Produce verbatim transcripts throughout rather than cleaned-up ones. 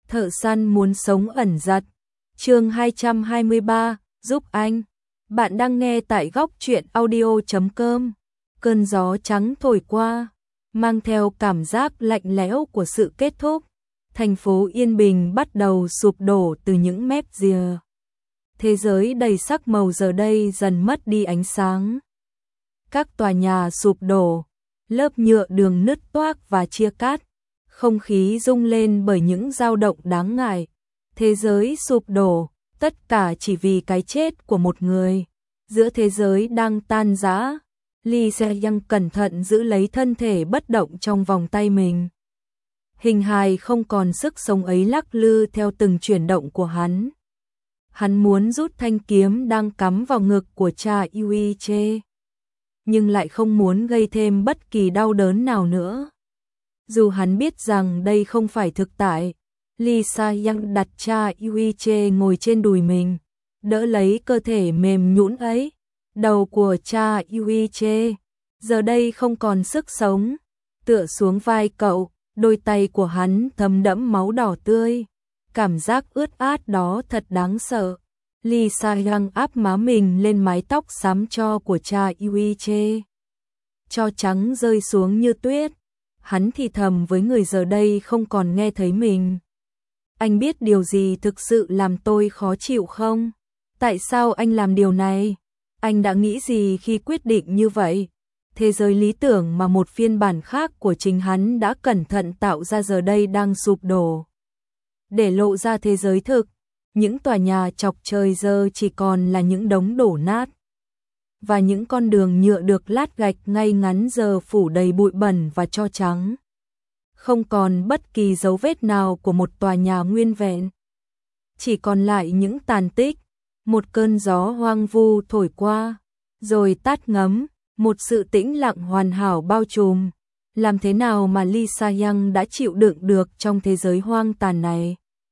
Thợ săn muốn sống ẩn giật. Chương hai trăm hai mươi ba, giúp anh. Bạn đang nghe tại góc truyện audio chấm com. Cơn gió trắng thổi qua, mang theo cảm giác lạnh lẽo của sự kết thúc. Thành phố Yên Bình bắt đầu sụp đổ từ những mép rìa. Thế giới đầy sắc màu giờ đây dần mất đi ánh sáng. Các tòa nhà sụp đổ, lớp nhựa đường nứt toác và chia cắt. Không khí rung lên bởi những dao động đáng ngại. Thế giới sụp đổ, tất cả chỉ vì cái chết của một người. Giữa thế giới đang tan rã, Lee Se-young cẩn thận giữ lấy thân thể bất động trong vòng tay mình. Hình hài không còn sức sống ấy lắc lư theo từng chuyển động của hắn. Hắn muốn rút thanh kiếm đang cắm vào ngực của cha Yuiche, nhưng lại không muốn gây thêm bất kỳ đau đớn nào nữa. Dù hắn biết rằng đây không phải thực tại, Lee Se-young đặt cha Yuiche ngồi trên đùi mình, đỡ lấy cơ thể mềm nhũn ấy. Đầu của cha Yuiche giờ đây không còn sức sống, tựa xuống vai cậu, đôi tay của hắn thấm đẫm máu đỏ tươi. Cảm giác ướt át đó thật đáng sợ. Lee Se-young áp má mình lên mái tóc xám tro của cha Yuiche. Tro trắng rơi xuống như tuyết. Hắn thì thầm với người giờ đây không còn nghe thấy mình. Anh biết điều gì thực sự làm tôi khó chịu không? Tại sao anh làm điều này? Anh đã nghĩ gì khi quyết định như vậy? Thế giới lý tưởng mà một phiên bản khác của chính hắn đã cẩn thận tạo ra giờ đây đang sụp đổ. Để lộ ra thế giới thực, những tòa nhà chọc trời giờ chỉ còn là những đống đổ nát. Và những con đường nhựa được lát gạch ngay ngắn giờ phủ đầy bụi bẩn và tro trắng. Không còn bất kỳ dấu vết nào của một tòa nhà nguyên vẹn. Chỉ còn lại những tàn tích. Một cơn gió hoang vu thổi qua, rồi tắt ngấm, một sự tĩnh lặng hoàn hảo bao trùm. Làm thế nào mà Lee Se-young đã chịu đựng được trong thế giới hoang tàn này?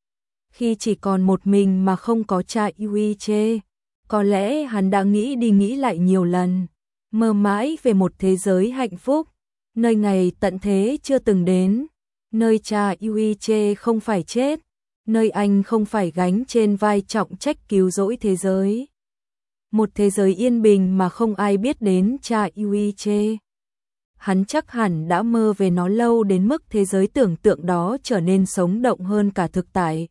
Khi chỉ còn một mình mà không có cha Yuiche, có lẽ hắn đã nghĩ đi nghĩ lại nhiều lần, mơ mãi về một thế giới hạnh phúc, nơi ngày tận thế chưa từng đến, nơi cha Yuiche không phải chết, nơi anh không phải gánh trên vai trọng trách cứu rỗi thế giới. Một thế giới yên bình mà không ai biết đến cha Yuiche. Hắn chắc hẳn đã mơ về nó lâu đến mức thế giới tưởng tượng đó trở nên sống động hơn cả thực tại.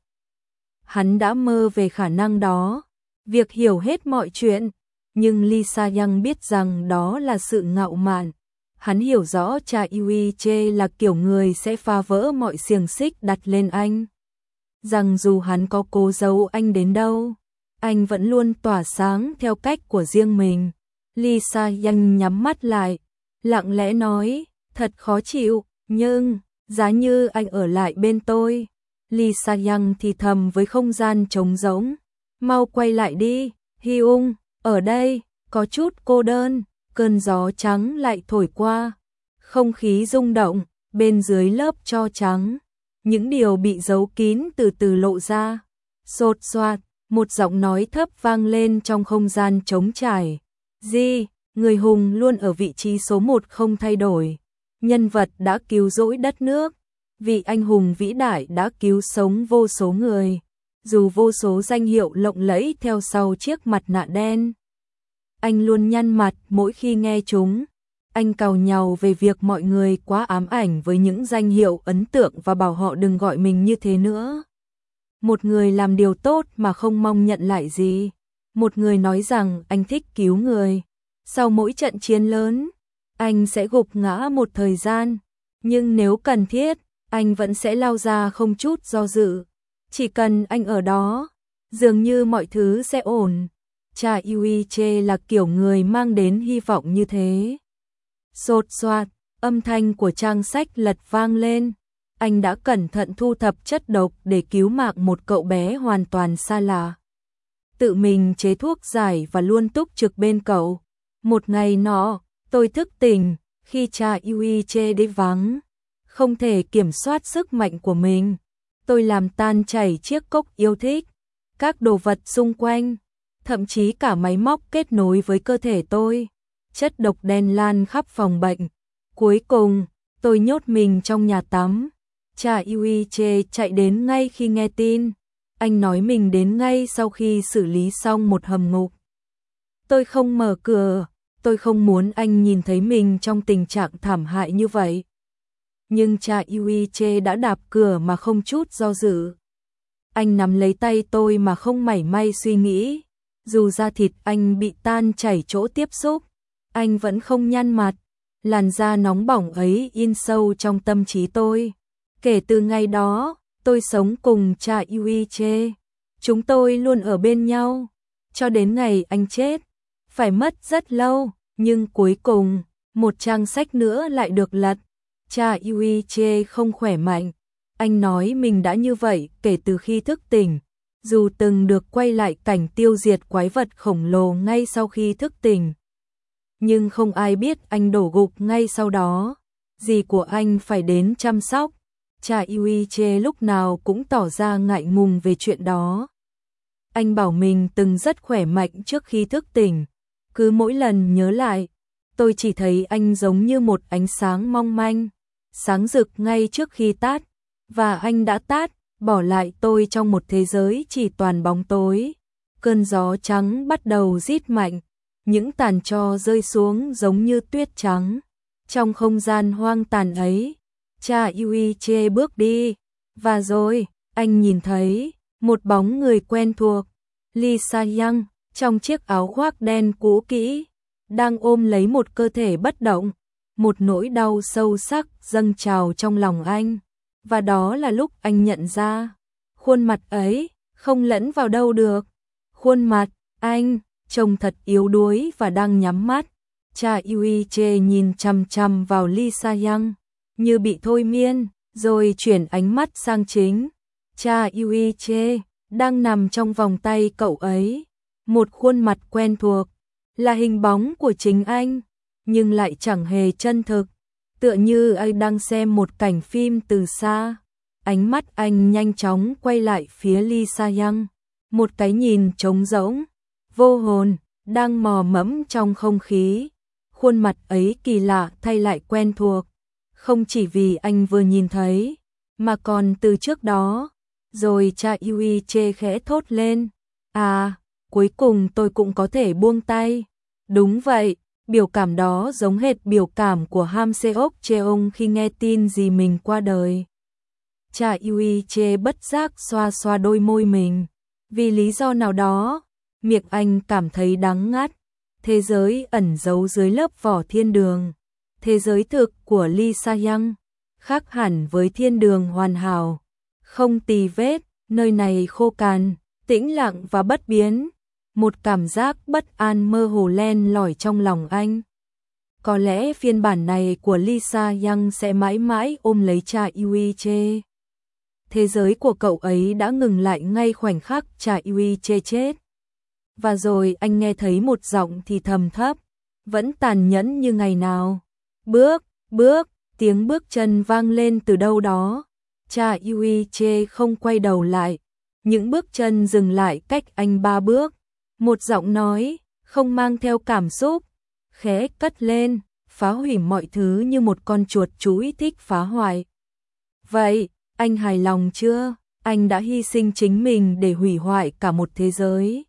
Hắn đã mơ về khả năng đó, việc hiểu hết mọi chuyện, nhưng Lee Se-young biết rằng đó là sự ngạo mạn. Hắn hiểu rõ cha Yuiche là kiểu người sẽ phá vỡ mọi xiềng xích đặt lên anh. Rằng dù hắn có cố giấu anh đến đâu, anh vẫn luôn tỏa sáng theo cách của riêng mình. Lee Se-young nhắm mắt lại, lặng lẽ nói, thật khó chịu, nhưng, giá như anh ở lại bên tôi. Lee Se-young thì thầm với không gian trống rỗng, mau quay lại đi, Hyung, ở đây, có chút cô đơn. Cơn gió trắng lại thổi qua, không khí rung động, bên dưới lớp tro trắng. Những điều bị giấu kín từ từ lộ ra. Sột soạt, một giọng nói thấp vang lên trong không gian trống trải. Di, người hùng luôn ở vị trí số một không thay đổi. Nhân vật đã cứu rỗi đất nước. Vị anh hùng vĩ đại đã cứu sống vô số người. Dù vô số danh hiệu lộng lẫy theo sau chiếc mặt nạ đen. Anh luôn nhăn mặt mỗi khi nghe chúng. Anh càu nhàu về việc mọi người quá ám ảnh với những danh hiệu ấn tượng và bảo họ đừng gọi mình như thế nữa. Một người làm điều tốt mà không mong nhận lại gì. Một người nói rằng anh thích cứu người. Sau mỗi trận chiến lớn, anh sẽ gục ngã một thời gian. Nhưng nếu cần thiết, anh vẫn sẽ lao ra không chút do dự. Chỉ cần anh ở đó, dường như mọi thứ sẽ ổn. Cha Yuiche là kiểu người mang đến hy vọng như thế. Sột soạt, âm thanh của trang sách lật vang lên. Anh đã cẩn thận thu thập chất độc để cứu mạng một cậu bé hoàn toàn xa lạ. Tự mình chế thuốc giải và luôn túc trực bên cậu. Một ngày nọ, tôi thức tỉnh, khi cha Yuiche đi vắng. Không thể kiểm soát sức mạnh của mình. Tôi làm tan chảy chiếc cốc yêu thích. Các đồ vật xung quanh. Thậm chí cả máy móc kết nối với cơ thể tôi. Chất độc đen lan khắp phòng bệnh. Cuối cùng, tôi nhốt mình trong nhà tắm. Cha Yuiche chạy đến ngay khi nghe tin. Anh nói mình đến ngay sau khi xử lý xong một hầm ngục. Tôi không mở cửa, tôi không muốn anh nhìn thấy mình trong tình trạng thảm hại như vậy. Nhưng cha Yuiche đã đạp cửa mà không chút do dự. Anh nắm lấy tay tôi mà không mảy may suy nghĩ. Dù da thịt anh bị tan chảy chỗ tiếp xúc, anh vẫn không nhăn mặt. Làn da nóng bỏng ấy in sâu trong tâm trí tôi. Kể từ ngày đó, tôi sống cùng cha Yuiche. Chúng tôi luôn ở bên nhau, cho đến ngày anh chết. Phải mất rất lâu, nhưng cuối cùng, một trang sách nữa lại được lật. Cha Yuiche không khỏe mạnh. Anh nói mình đã như vậy kể từ khi thức tỉnh. Dù từng được quay lại cảnh tiêu diệt quái vật khổng lồ ngay sau khi thức tỉnh. Nhưng không ai biết anh đổ gục ngay sau đó. Dì của anh phải đến chăm sóc. Cha Yuiche lúc nào cũng tỏ ra ngại ngùng về chuyện đó. Anh bảo mình từng rất khỏe mạnh trước khi thức tỉnh. Cứ mỗi lần nhớ lại, tôi chỉ thấy anh giống như một ánh sáng mong manh, sáng rực ngay trước khi tắt. Và anh đã tắt, bỏ lại tôi trong một thế giới chỉ toàn bóng tối. Cơn gió trắng bắt đầu rít mạnh, những tàn tro rơi xuống giống như tuyết trắng. Trong không gian hoang tàn ấy, cha Yuiche bước đi, và rồi, anh nhìn thấy một bóng người quen thuộc, Lee Sa-young, trong chiếc áo khoác đen cũ kỹ, đang ôm lấy một cơ thể bất động. Một nỗi đau sâu sắc dâng trào trong lòng anh. Và đó là lúc anh nhận ra, khuôn mặt ấy không lẫn vào đâu được. Khuôn mặt anh trông thật yếu đuối và đang nhắm mắt. Cha Yuiche nhìn chằm chằm vào Lee Sa-young, như bị thôi miên, rồi chuyển ánh mắt sang chính. Cha Yuiche đang nằm trong vòng tay cậu ấy. Một khuôn mặt quen thuộc, là hình bóng của chính anh, nhưng lại chẳng hề chân thực. Tựa như anh đang xem một cảnh phim từ xa. Ánh mắt anh nhanh chóng quay lại phía Lee Sa-young. Một cái nhìn trống rỗng, vô hồn, đang mò mẫm trong không khí. Khuôn mặt ấy kỳ lạ thay lại quen thuộc. Không chỉ vì anh vừa nhìn thấy, mà còn từ trước đó. Rồi cha Yuiche khẽ thốt lên. À, cuối cùng tôi cũng có thể buông tay. Đúng vậy. Biểu cảm đó giống hệt biểu cảm của Ham Seok Cheong khi nghe tin dì mình qua đời. Cha Yuiche bất giác xoa xoa đôi môi mình. Vì lý do nào đó, miệng anh cảm thấy đắng ngắt. Thế giới ẩn giấu dưới lớp vỏ thiên đường. Thế giới thực của Lee Sa-young khác hẳn với thiên đường hoàn hảo. Không tì vết, nơi này khô cằn, tĩnh lặng và bất biến. Một cảm giác bất an mơ hồ len lỏi trong lòng anh. Có lẽ phiên bản này của Lee Sa-young sẽ mãi mãi ôm lấy cha Yuiche. Thế giới của cậu ấy đã ngừng lại ngay khoảnh khắc cha Yuiche chết. Và rồi anh nghe thấy một giọng thì thầm thấp, vẫn tàn nhẫn như ngày nào. Bước, bước, tiếng bước chân vang lên từ đâu đó. Cha Yuiche không quay đầu lại. Những bước chân dừng lại cách anh ba bước. Một giọng nói, không mang theo cảm xúc, khẽ cất lên, phá hủy mọi thứ như một con chuột chúi thích phá hoại. Vậy, anh hài lòng chưa? Anh đã hy sinh chính mình để hủy hoại cả một thế giới.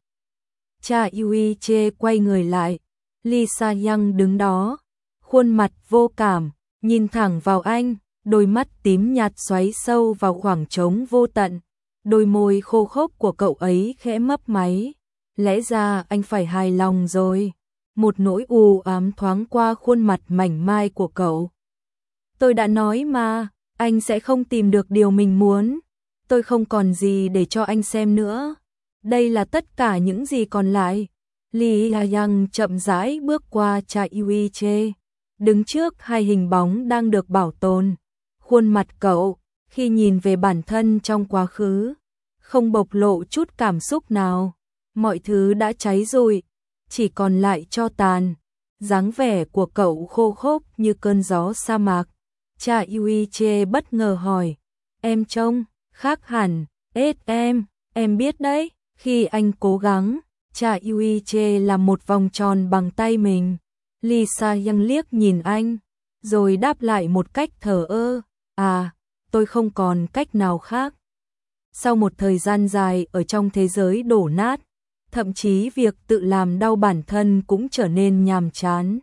Cha Yuiche quay người lại, Lee Sa-young đứng đó, khuôn mặt vô cảm, nhìn thẳng vào anh, đôi mắt tím nhạt xoáy sâu vào khoảng trống vô tận. Đôi môi khô khốc của cậu ấy khẽ mấp máy. Lẽ ra anh phải hài lòng rồi. Một nỗi u ám thoáng qua khuôn mặt mảnh mai của cậu. Tôi đã nói mà, anh sẽ không tìm được điều mình muốn. Tôi không còn gì để cho anh xem nữa. Đây là tất cả những gì còn lại. Lee Sa-young chậm rãi bước qua cha Yuiche, đứng trước hai hình bóng đang được bảo tồn. Khuôn mặt cậu, khi nhìn về bản thân trong quá khứ, không bộc lộ chút cảm xúc nào. Mọi thứ đã cháy rụi, chỉ còn lại tro tàn. Dáng vẻ của cậu khô khốc như cơn gió sa mạc. Cha Yuiche bất ngờ hỏi, em trông khác hẳn. Ết em, em biết đấy. Khi anh cố gắng, cha Yuiche làm một vòng tròn bằng tay mình. Lee Sa-young liếc nhìn anh, rồi đáp lại một cách thờ ơ, à, tôi không còn cách nào khác. Sau một thời gian dài ở trong thế giới đổ nát, thậm chí việc tự làm đau bản thân cũng trở nên nhàm chán.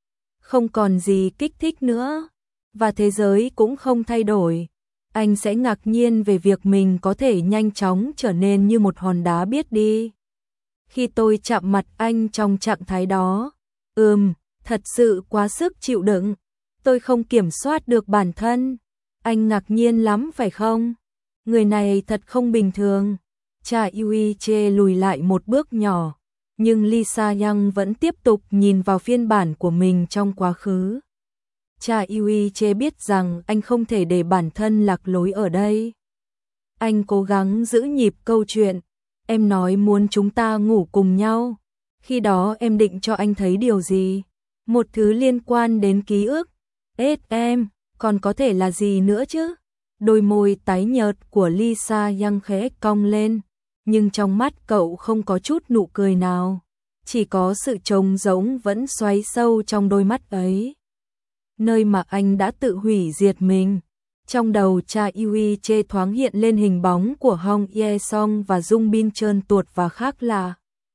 Không còn gì kích thích nữa, và thế giới cũng không thay đổi. Anh sẽ ngạc nhiên về việc mình có thể nhanh chóng trở nên như một hòn đá biết đi. Khi tôi chạm mặt anh trong trạng thái đó, ừm, thật sự quá sức chịu đựng. Tôi không kiểm soát được bản thân. Anh ngạc nhiên lắm phải không? Người này thật không bình thường. Cha Yuiche lùi lại một bước nhỏ, nhưng Lisa Yang vẫn tiếp tục nhìn vào phiên bản của mình trong quá khứ. Cha Yuiche biết rằng anh không thể để bản thân lạc lối ở đây. Anh cố gắng giữ nhịp câu chuyện. Em nói muốn chúng ta ngủ cùng nhau. Khi đó em định cho anh thấy điều gì? Một thứ liên quan đến ký ức. Ết em, còn có thể là gì nữa chứ? Đôi môi tái nhợt của Lisa Yang khẽ cong lên, nhưng trong mắt cậu không có chút nụ cười nào. Chỉ có sự trống rỗng vẫn xoáy sâu trong đôi mắt ấy. Nơi mà anh đã tự hủy diệt mình. Trong đầu cha Yuiche thoáng hiện lên hình bóng của Hong Ye Song và Dung Bin trơn tuột và khác lạ.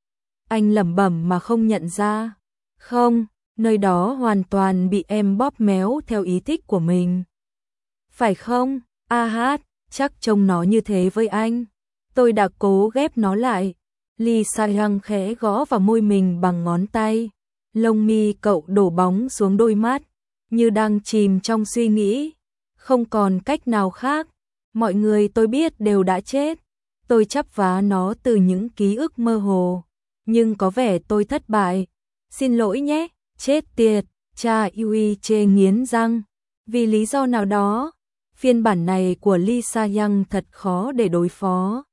Anh lẩm bẩm mà không nhận ra. Không, nơi đó hoàn toàn bị em bóp méo theo ý thích của mình. Phải không? A hát, chắc trông nó như thế với anh. Tôi đã cố ghép nó lại. Lisa Yang khẽ gõ vào môi mình bằng ngón tay. Lông mi cậu đổ bóng xuống đôi mắt, như đang chìm trong suy nghĩ. Không còn cách nào khác. Mọi người tôi biết đều đã chết. Tôi chắp vá nó từ những ký ức mơ hồ. Nhưng có vẻ tôi thất bại. Xin lỗi nhé, chết tiệt. Cha Yuiche nghiến răng. Vì lý do nào đó, phiên bản này của Lisa Yang thật khó để đối phó.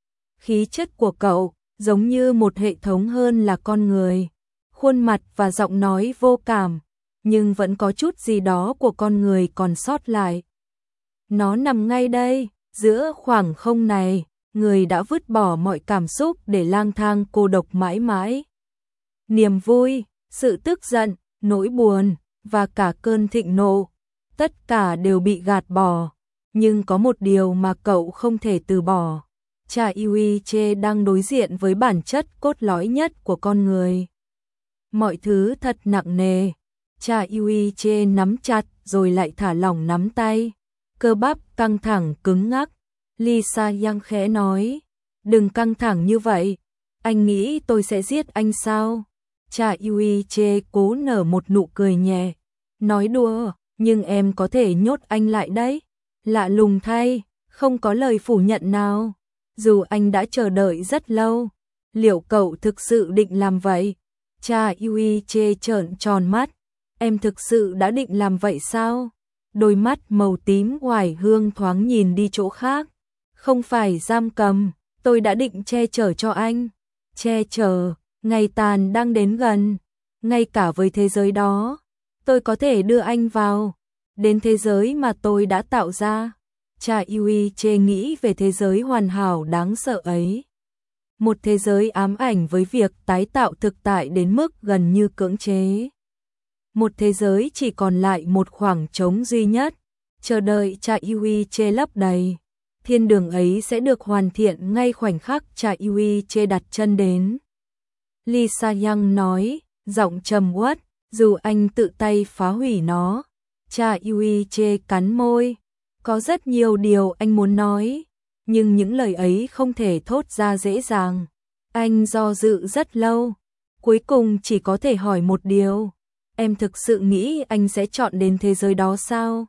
Khí chất của cậu giống như một hệ thống hơn là con người. Khuôn mặt và giọng nói vô cảm, nhưng vẫn có chút gì đó của con người còn sót lại. Nó nằm ngay đây, giữa khoảng không này, người đã vứt bỏ mọi cảm xúc để lang thang cô độc mãi mãi. Niềm vui, sự tức giận, nỗi buồn, và cả cơn thịnh nộ, tất cả đều bị gạt bỏ. Nhưng có một điều mà cậu không thể từ bỏ. Cha Yuiche đang đối diện với bản chất cốt lõi nhất của con người. Mọi thứ thật nặng nề. Cha Yuiche nắm chặt rồi lại thả lỏng nắm tay. Cơ bắp căng thẳng cứng ngắc. Lisa Yang khẽ nói, đừng căng thẳng như vậy. Anh nghĩ tôi sẽ giết anh sao? Cha Yuiche cố nở một nụ cười nhẹ. Nói đùa, nhưng em có thể nhốt anh lại đấy. Lạ lùng thay, không có lời phủ nhận nào. Dù anh đã chờ đợi rất lâu, liệu cậu thực sự định làm vậy? Cha Yuiche trợn tròn mắt. Em thực sự đã định làm vậy sao? Đôi mắt màu tím hoài hương thoáng nhìn đi chỗ khác. Không phải giam cầm, tôi đã định che chở cho anh. Che chở, ngày tàn đang đến gần. Ngay cả với thế giới đó, tôi có thể đưa anh vào. Đến thế giới mà tôi đã tạo ra. Cha Yuiche nghĩ về thế giới hoàn hảo đáng sợ ấy. Một thế giới ám ảnh với việc tái tạo thực tại đến mức gần như cưỡng chế. Một thế giới chỉ còn lại một khoảng trống duy nhất, chờ đợi cha Yuiche lấp đầy. Thiên đường ấy sẽ được hoàn thiện ngay khoảnh khắc cha Yuiche đặt chân đến. Lisa Yang nói, giọng trầm uất, dù anh tự tay phá hủy nó. Cha Yuiche cắn môi. Có rất nhiều điều anh muốn nói, nhưng những lời ấy không thể thốt ra dễ dàng. Anh do dự rất lâu, cuối cùng chỉ có thể hỏi một điều. Em thực sự nghĩ anh sẽ chọn đến thế giới đó sao?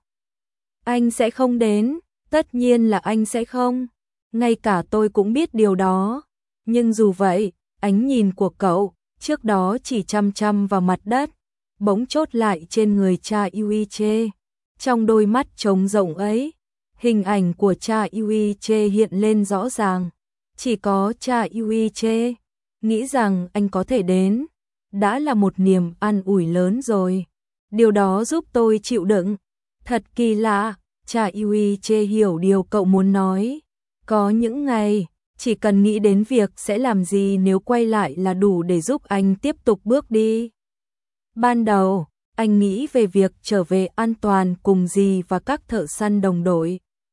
Anh sẽ không đến, tất nhiên là anh sẽ không. Ngay cả tôi cũng biết điều đó. Nhưng dù vậy, ánh nhìn của cậu, trước đó chỉ chăm chăm vào mặt đất, bỗng chốt lại trên người cha Yuiche. Trong đôi mắt trống rỗng ấy, hình ảnh của cha Yuiche hiện lên rõ ràng. Chỉ có cha Yuiche nghĩ rằng anh có thể đến, đã là một niềm an ủi lớn rồi. Điều đó giúp tôi chịu đựng. Thật kỳ lạ, cha Yuiche hiểu điều cậu muốn nói. Có những ngày, chỉ cần nghĩ đến việc sẽ làm gì nếu quay lại là đủ để giúp anh tiếp tục bước đi. Ban đầu, anh nghĩ về việc trở về an toàn cùng dì và các thợ săn đồng đội.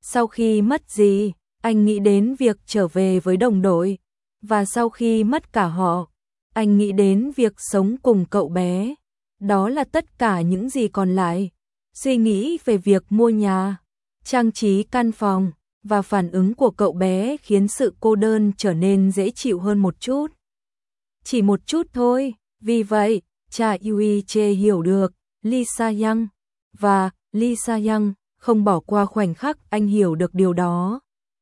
Sau khi mất dì, anh nghĩ đến việc trở về với đồng đội, và sau khi mất cả họ, anh nghĩ đến việc sống cùng cậu bé. Đó là tất cả những gì còn lại. Suy nghĩ về việc mua nhà, trang trí căn phòng, và phản ứng của cậu bé khiến sự cô đơn trở nên dễ chịu hơn một chút. Chỉ một chút thôi, vì vậy, cha Yuiche hiểu được Lee Sa-young, và Lee Sa-young không bỏ qua khoảnh khắc anh hiểu được điều đó.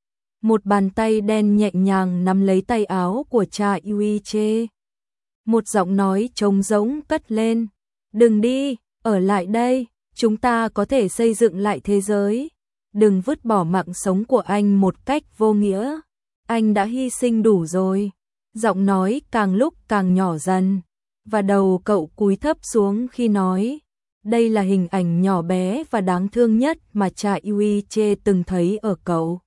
Một bàn tay đen nhẹ nhàng nắm lấy tay áo của cha Yuiche. Một giọng nói trống rỗng cất lên, đừng đi, ở lại đây, chúng ta có thể xây dựng lại thế giới. Đừng vứt bỏ mạng sống của anh một cách vô nghĩa, anh đã hy sinh đủ rồi. Giọng nói càng lúc càng nhỏ dần, và đầu cậu cúi thấp xuống khi nói. Đây là hình ảnh nhỏ bé và đáng thương nhất mà cha Yuiche từng thấy ở cậu.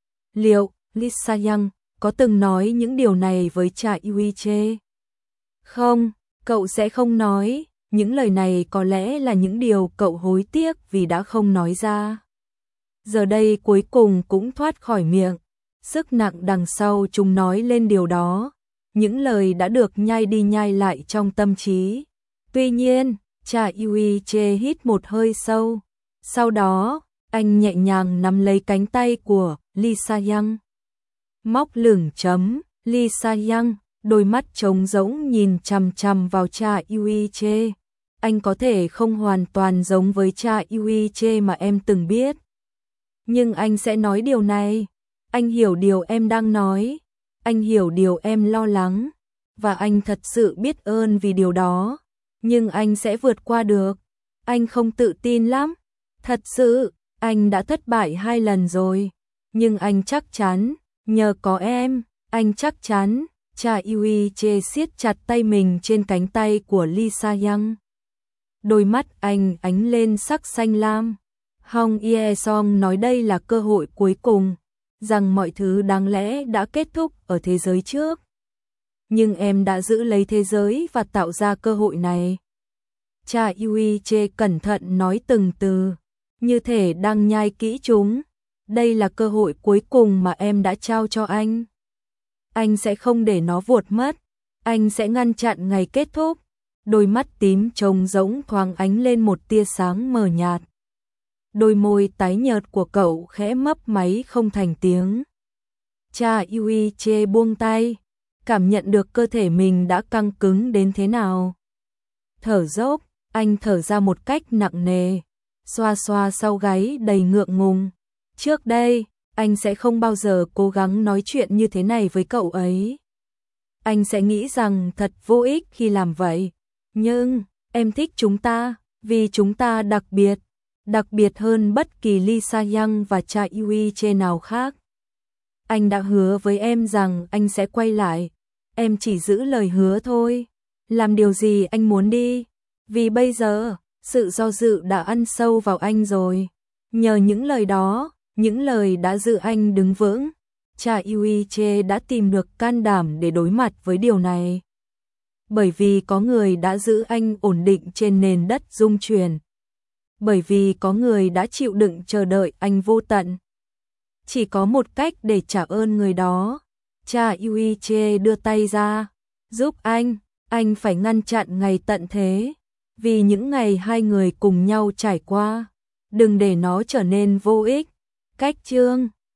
Liệu Lee Sa-young có từng nói những điều này với cha Yuiche? Không, cậu sẽ không nói. Những lời này có lẽ là những điều cậu hối tiếc vì đã không nói ra. Giờ đây cuối cùng cũng thoát khỏi miệng. Sức nặng đằng sau chúng nói lên điều đó. Những lời đã được nhai đi nhai lại trong tâm trí. Tuy nhiên, cha Yuiche hít một hơi sâu. Sau đó, anh nhẹ nhàng nắm lấy cánh tay của Lee Sa-young. Móc lửng chấm, Lee Sa-young, đôi mắt trống rỗng nhìn chằm chằm vào cha Yuiche. Anh có thể không hoàn toàn giống với cha Yuiche mà em từng biết. Nhưng anh sẽ nói điều này. Anh hiểu điều em đang nói. Anh hiểu điều em lo lắng. Và anh thật sự biết ơn vì điều đó. Nhưng anh sẽ vượt qua được. Anh không tự tin lắm. Thật sự, anh đã thất bại hai lần rồi. Nhưng anh chắc chắn, nhờ có em, anh chắc chắn. Cha Yuiche siết chặt tay mình trên cánh tay của Lee Sa-young. Đôi mắt anh ánh lên sắc xanh lam. Hong Ye-song nói đây là cơ hội cuối cùng, rằng mọi thứ đáng lẽ đã kết thúc ở thế giới trước. Nhưng em đã giữ lấy thế giới và tạo ra cơ hội này. Cha Yuiche cẩn thận nói từng từ, như thể đang nhai kỹ chúng. Đây là cơ hội cuối cùng mà em đã trao cho anh. Anh sẽ không để nó vụt mất. Anh sẽ ngăn chặn ngày kết thúc. Đôi mắt tím trông rỗng thoáng ánh lên một tia sáng mờ nhạt. Đôi môi tái nhợt của cậu khẽ mấp máy không thành tiếng. Cha Yuiche buông tay, cảm nhận được cơ thể mình đã căng cứng đến thế nào. Thở dốc, anh thở ra một cách nặng nề, xoa xoa sau gáy đầy ngượng ngùng. Trước đây, anh sẽ không bao giờ cố gắng nói chuyện như thế này với cậu ấy. Anh sẽ nghĩ rằng thật vô ích khi làm vậy. Nhưng, em thích chúng ta, vì chúng ta đặc biệt, đặc biệt hơn bất kỳ Lee Sa-young và cha Yuiche nào khác. Anh đã hứa với em rằng anh sẽ quay lại. Em chỉ giữ lời hứa thôi. Làm điều gì anh muốn đi. Vì bây giờ, sự do dự đã ăn sâu vào anh rồi. Nhờ những lời đó, những lời đã giữ anh đứng vững, cha Yuiche đã tìm được can đảm để đối mặt với điều này. Bởi vì có người đã giữ anh ổn định trên nền đất rung chuyển. Bởi vì có người đã chịu đựng chờ đợi anh vô tận. Chỉ có một cách để trả ơn người đó. Cha Yuiche đưa tay ra, giúp anh, anh phải ngăn chặn ngày tận thế. Vì những ngày hai người cùng nhau trải qua, đừng để nó trở nên vô ích. Cách chương